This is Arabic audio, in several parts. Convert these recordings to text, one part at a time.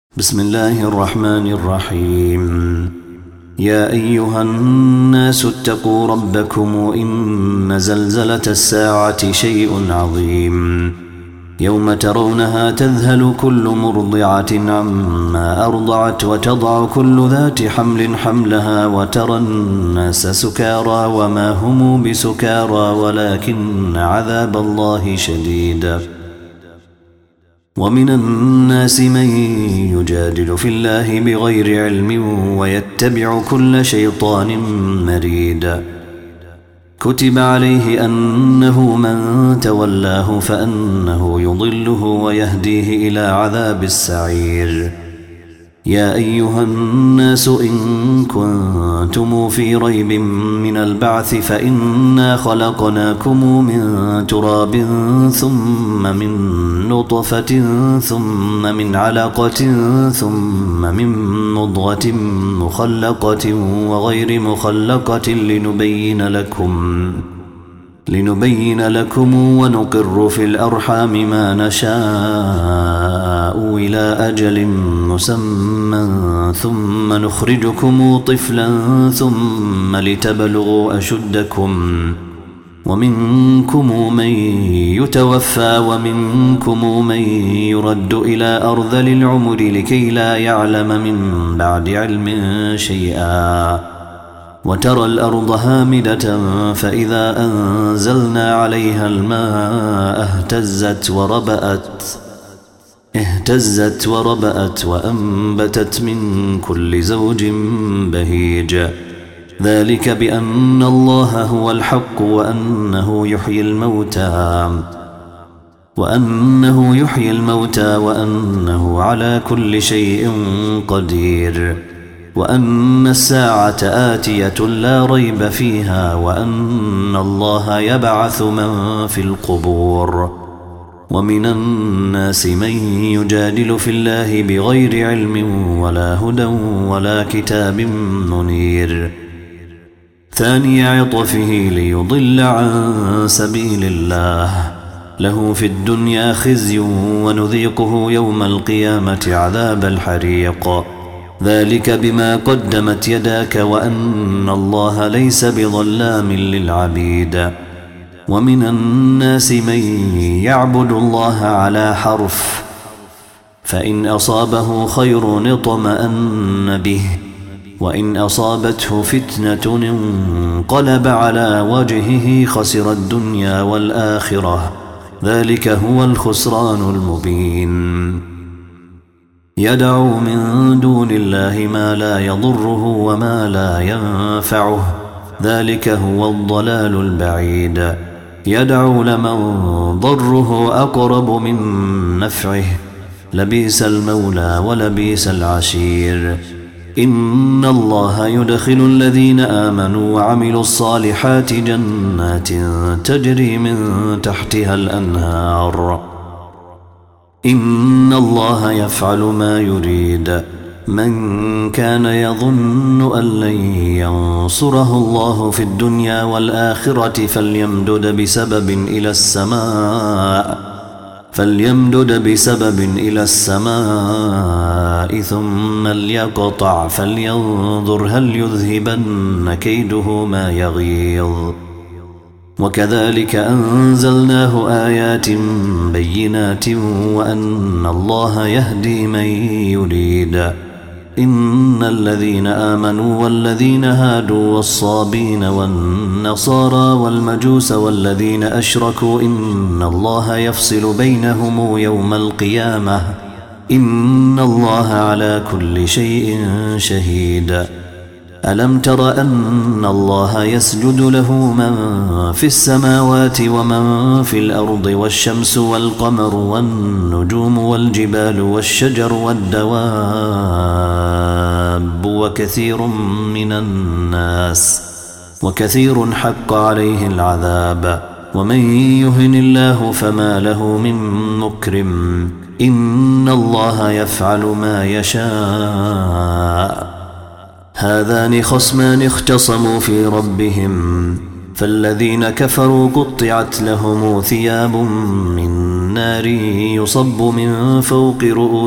بسم الله الرحمن الرحيم. يا أيها الناس اتقوا ربكم إن زلزلة الساعة شيء عظيم يوم ترونها تذهل كل مرضعة عما أرضعت وتضع كل ذات حمل حملها وترى الناس سكارى وما هم بسكارى ولكن عذاب الله شديد. ومن الناس من يجادل في الله بغير علم ويتبع كل شيطان مريد. كتب عليه أنه من تولاه فأنه يضله ويهديه إلى عذاب السعير. يا أيها الناس إن كنتم في ريب من البعث فإنا خلقناكم من تراب ثم من نطفة ثم من علقة ثم من مضغة مخلقة وغير مخلقة لنبين لكم ونقر في الأرحام ما نشاء إلى أجل مسمى ثم نخرجكم طفلا ثم لتبلغوا أشدكم ومنكم من يتوفى ومنكم من يرد إلى أرذل العمر لكي لا يعلم من بعد علم شيئا. وترى الأرض هامدة فإذا أنزلنا عليها الماء اهتزت وربأت وأنبتت من كل زوج بهيج. ذلك بأن الله هو الحق وأنه يحيي الموتى وأنه على كل شيء قدير وأن الساعة آتية لا ريب فيها وأن الله يبعث من في القبور. ومن الناس من يجادل في الله بغير علم ولا هدى ولا كتاب منير. ثاني عطفه ليضل عن سبيل الله له في الدنيا خزي ونذيقه يوم القيامة عذاب الحريق. ذلك بما قدمت يداك وأن الله ليس بظلام للعبيد. ومن الناس من يعبد الله على حرف فإن أصابه خير اطمأن به وإن أصابته فتنة انقلب على وجهه خسر الدنيا والآخرة ذلك هو الخسران المبين. يدعو من دون الله ما لا يضره وما لا ينفعه ذلك هو الضلال البعيد. يدعو لمن ضره أقرب من نفعه لبئس المولى ولبئس العشير. إن الله يدخل الذين آمنوا وعملوا الصالحات جنات تجري من تحتها الأنهار. إن الله يفعل ما يريد. من كان يظن أن لن ينصره الله في الدنيا والآخرة فليمدد بسبب إلى السماء ثم ليقطع فلينظر هل يذهبن كيده ما يغيظ. وكذلك أنزلناه آيات بينات وأن الله يهدي من يريد. إن الذين آمنوا والذين هادوا والصابين والنصارى والمجوس والذين أشركوا إن الله يفصل بينهم يوم القيامة إن الله على كل شيء شهيد. ألم تر أن الله يسجد له من في السماوات ومن في الأرض والشمس والقمر والنجوم والجبال والشجر والدواب وكثير حق عليه العذاب. ومن يهن الله فما له من مكرم. إن الله يفعل ما يشاء. هذان خصمان اختصموا في ربهم فالذين كفروا قطعت لهم ثياب من نار يصب من فوق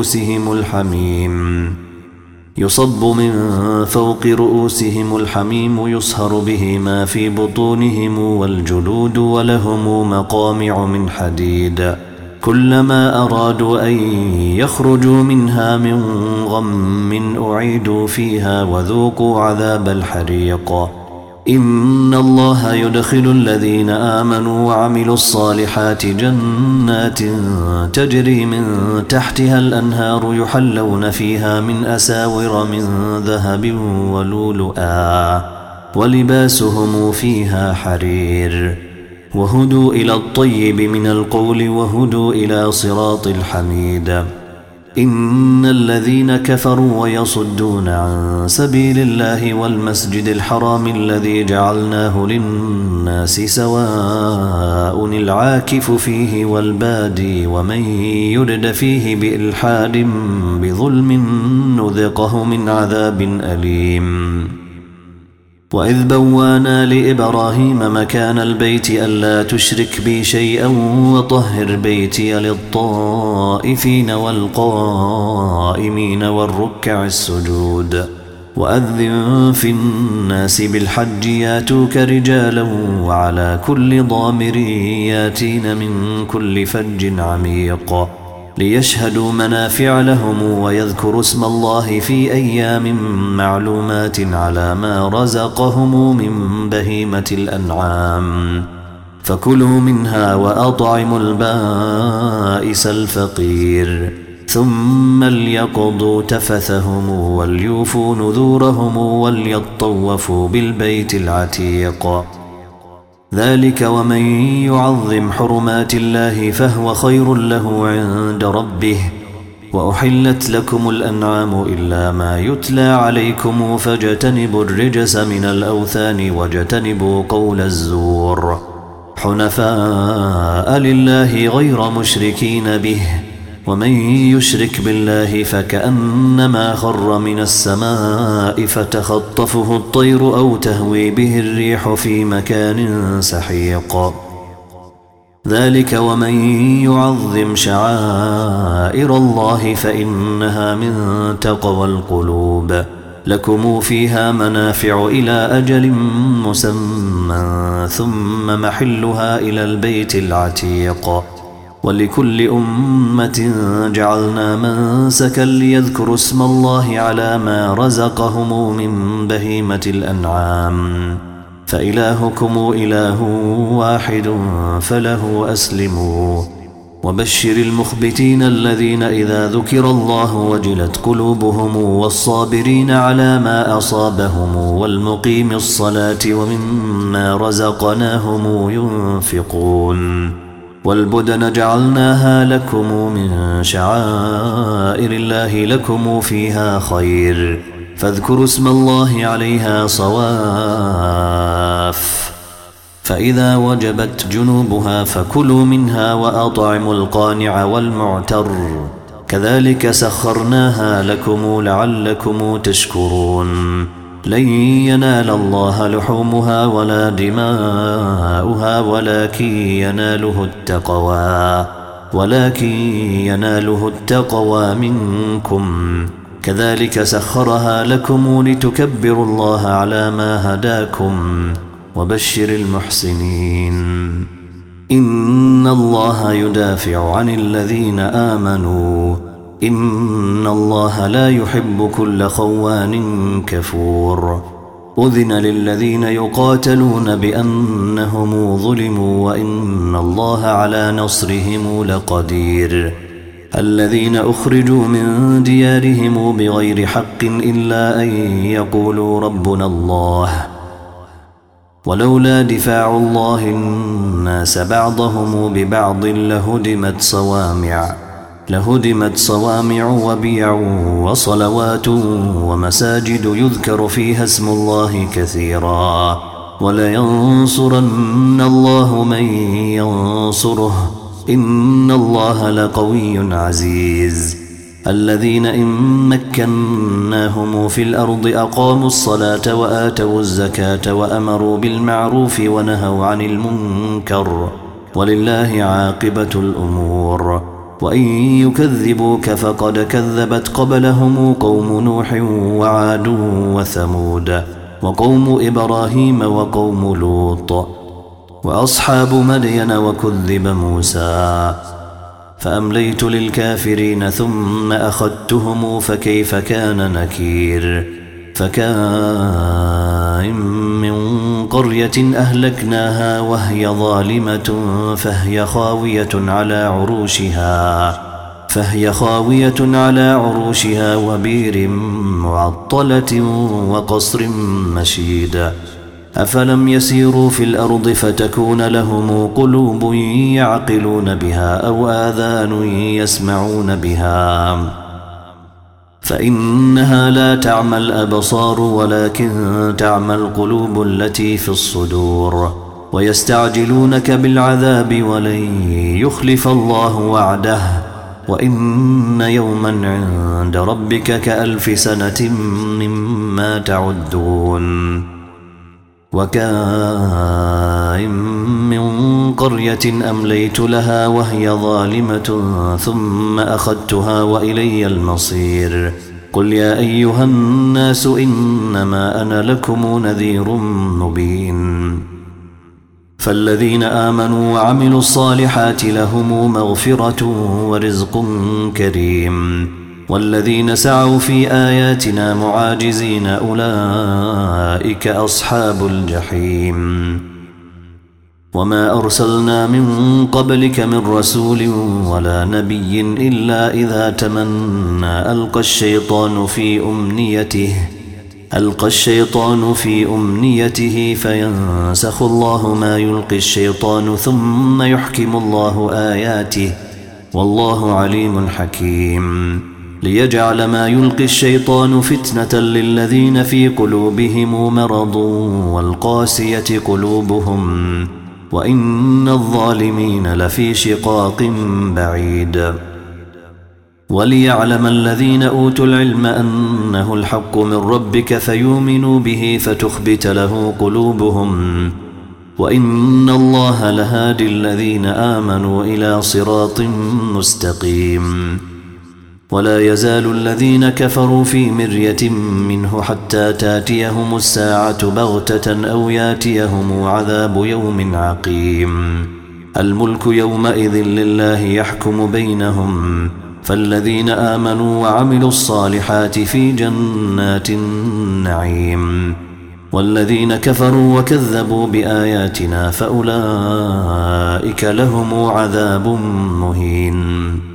رؤوسهم الحميم يصهر به ما في بطونهم والجلود ولهم مقامع من حديد كلما أرادوا أن يخرجوا منها من غم أعيدوا فيها وذوقوا عذاب الحريق إن الله يدخل الذين آمنوا وعملوا الصالحات جنات تجري من تحتها الأنهار يحلون فيها من أساور من ذهب ولؤلؤا ولباسهم فيها حرير وهدوا إلى الطيب من القول وهدوا إلى صراط الحميد إن الذين كفروا ويصدون عن سبيل الله والمسجد الحرام الذي جعلناه للناس سواء العاكف فيه والبادي ومن يرد فيه بإلحاد بظلم نذقه من عذاب أليم وإذ بوانا لإبراهيم مكان البيت ألا تشرك بي شيئا وطهر بيتي للطائفين والقائمين والركع السجود وأذن في الناس بالحج ياتوك رجالا وعلى كل ضامر ياتين من كل فج عميق ليشهدوا منافع لهم ويذكروا اسم الله في أيام معلومات على ما رزقهم من بهيمة الأنعام فكلوا منها وأطعموا البائس الفقير ثم ليقضوا تفثهم وليوفوا نذورهم وليطوفوا بالبيت العتيق ذلك ومن يعظم حرمات الله فهو خير له عند ربه وأحلت لكم الأنعام إلا ما يتلى عليكم فاجتنبوا الرجس من الأوثان واجتنبوا قول الزور حنفاء لله غير مشركين به ومن يشرك بالله فكأنما خر من السماء فتخطفه الطير أو تهوي به الريح في مكان سحيق ذلك ومن يعظم شعائر الله فإنها من تقوى القلوب لكم فيها منافع إلى أجل مسمى ثم محلها إلى البيت العتيق ولكل أمة جعلنا منسكا ليذكروا اسم الله على ما رزقهم من بهيمة الأنعام فإلهكم إله واحد فله أسلموا وبشر المخبتين الذين إذا ذكر الله وجلت قلوبهم والصابرين على ما أصابهم والمقيم الصلاة ومما رزقناهم ينفقون والبدن جعلناها لكم من شعائر الله لكم فيها خير فاذكروا اسم الله عليها صواف فإذا وجبت جنوبها فكلوا منها وأطعموا القانع والمعتر كذلك سخرناها لكم لعلكم تشكرون لن ينال الله لحومها ولا دماؤها ولكن يناله التقوى منكم كذلك سخرها لكم لتكبروا الله على ما هداكم وبشر المحسنين إن الله يدافع عن الذين آمنوا إن الله لا يحب كل خوان كفور أذن للذين يقاتلون بأنهم ظلموا وإن الله على نصرهم لقدير الذين أخرجوا من ديارهم بغير حق إلا أن يقولوا ربنا الله ولولا دفاع الله الناس بعضهم ببعض لهدمت صوامع وبيع وصلوات ومساجد يذكر فيها اسم الله كثيرا ولينصرن الله من ينصره إن الله لقوي عزيز الذين إن مكناهم في الأرض أقاموا الصلاة وآتوا الزكاة وأمروا بالمعروف ونهوا عن المنكر ولله عاقبة الأمور. وإن يكذبوك فقد كذبت قبلهم قوم نوح وعاد وثمود وقوم إبراهيم وقوم لوط وأصحاب مدين وكذب موسى فأمليت للكافرين ثم أخذتهم فكيف كان نكير. فكأين من قرية أهلكناها وهي ظالمة فهي خاوية على عروشها وبير معطلة وقصر مشيد. أفلم يسيروا في الأرض فتكون لهم قلوب يعقلون بها أو آذان يسمعون بها فإنها لا تعمى الأبصار ولكن تعمى القلوب التي في الصدور. ويستعجلونك بالعذاب ولن يخلف الله وعده وإن يوما عند ربك كألف سنة مما تعدون. وكأين من قرية أمليت لها وهي ظالمة ثم أخذتها وإلي المصير. قل يا أيها الناس إنما أنا لكم نذير مبين. فالذين آمنوا وعملوا الصالحات لهم مغفرة ورزق كريم والذين سعوا في آياتنا معاجزين أولئك أصحاب الجحيم. وما أرسلنا من قبلك من رسول ولا نبي إلا إذا تمنى ألقى الشيطان في أمنيته فينسخ الله ما يلقي الشيطان ثم يحكم الله آياته والله عليم حكيم. ليجعل ما يلقي الشيطان فتنة للذين في قلوبهم مرض والقاسية قلوبهم وإن الظالمين لفي شقاق بعيد. وليعلم الذين أوتوا العلم أنه الحق من ربك فيؤمنوا به فتخبت له قلوبهم وإن الله لهادي الذين آمنوا إلى صراط مستقيم. ولا يزال الذين كفروا في مرية منه حتى تاتيهم الساعة بغتة أو ياتيهم عذاب يوم عقيم. الملك يومئذ لله يحكم بينهم فالذين آمنوا وعملوا الصالحات في جنات النعيم والذين كفروا وكذبوا بآياتنا فأولئك لهم عذاب مهين.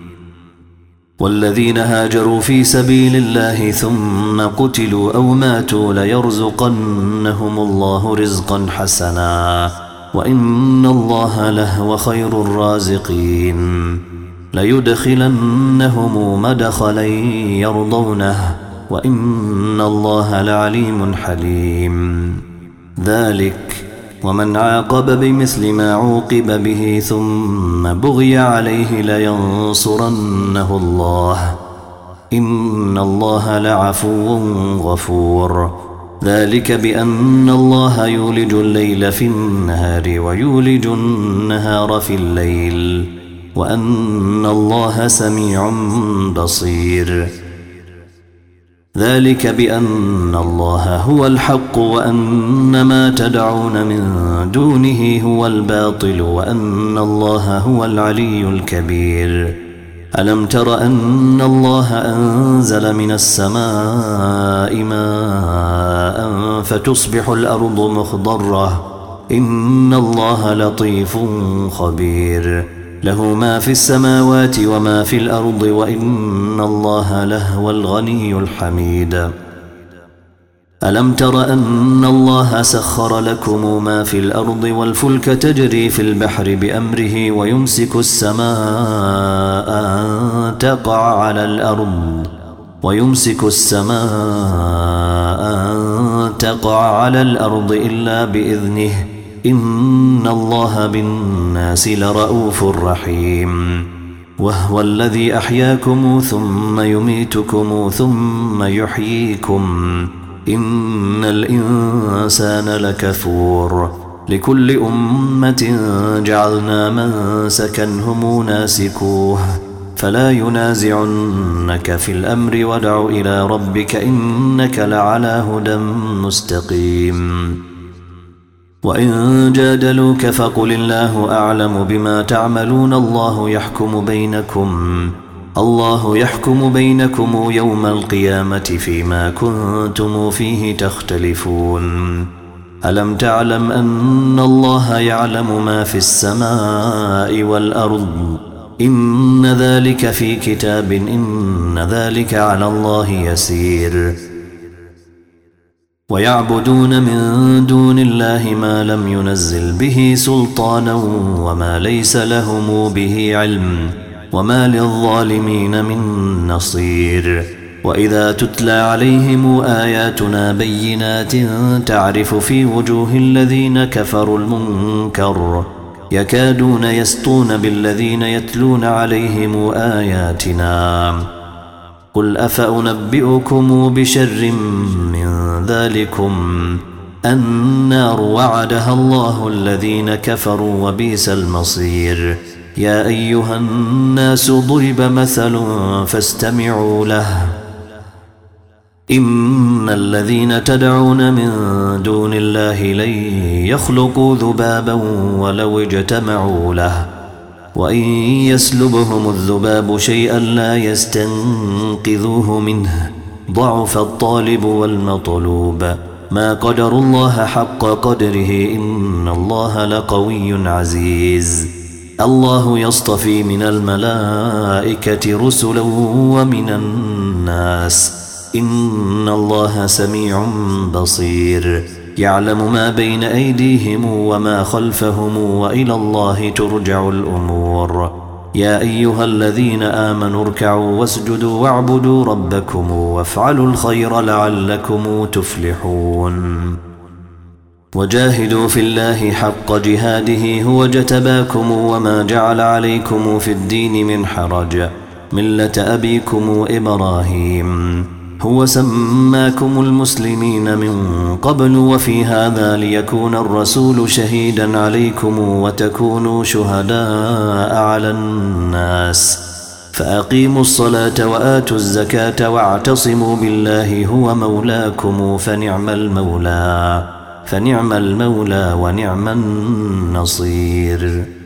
والذين هاجروا في سبيل الله ثم قتلوا أو ماتوا ليرزقنهم الله رزقا حسنا وإن الله لهو خير الرازقين. ليدخلنهم مدخلا يرضونه وإن الله لعليم حليم. ذلك ومن عاقب بمثل ما عوقب به ثم بغي عليه لينصرنه الله إن الله لعفو غفور. ذلك بأن الله يولج الليل في النهار ويولج النهار في الليل وأن الله سميع بصير. ذلك بأن الله هو الحق وأن ما تدعون من دونه هو الباطل وأن الله هو العلي الكبير. ألم تر أن الله أنزل من السماء ماء فتصبح الأرض مخضرة إن الله لطيف خبير. له ما في السماوات وما في الأرض وإن الله لهو الغني الحميد. ألم تر أن الله سخر لكم ما في الأرض والفلك تجري في البحر بأمره ويمسك السماء أن تقع على الأرض إلا بإذنه إن الله بالناس لرؤوف رحيم. وهو الذي أحياكم ثم يميتكم ثم يحييكم إن الإنسان لكفور لكل أمة جعلنا منسكا هم ناسكوه فلا ينازعنك في الأمر وادع إلى ربك إنك لعلى هدى مستقيم وإن جادلوك فقل الله أعلم بما تعملون الله يحكم بينكم يوم القيامة فيما كنتم فيه تختلفون ألم تعلم أن الله يعلم ما في السماء والأرض إن ذلك في كتاب إن ذلك على الله يسير ويعبدون من دون الله ما لم ينزل به سلطانا وما ليس لهم به علم وما للظالمين من نصير وإذا تتلى عليهم آياتنا بينات تعرف في وجوه الذين كفروا المنكر يكادون يسطون بالذين يتلون عليهم آياتنا قل أفأنبئكم بشر من ذلكم النار وعدها الله الذين كفروا وبئس المصير يا أيها الناس ضرب مثل فاستمعوا له إن الذين تدعون من دون الله لن يخلقوا ذبابا ولو اجتمعوا له وإن يسلبهم الذباب شيئا لا يستنقذوه منه ضعف الطالب والمطلوب ما قدر الله حق قدره إن الله لقوي عزيز الله يصطفي من الملائكة رسلا ومن الناس إن الله سميع بصير يعلم ما بين أيديهم وما خلفهم وإلى الله ترجع الأمور يا أيها الذين آمنوا اركعوا واسجدوا واعبدوا ربكم وافعلوا الخير لعلكم تفلحون وجاهدوا في الله حق جهاده هو اجتباكم وما جعل عليكم في الدين من حرج ملة أبيكم إبراهيم هو سماكم المسلمين من قبل وفي هذا ليكون الرسول شهيدا عليكم وتكونوا شهداء على الناس فأقيموا الصلاة وآتوا الزكاة واعتصموا بالله هو مولاكم فنعم المولى ونعم النصير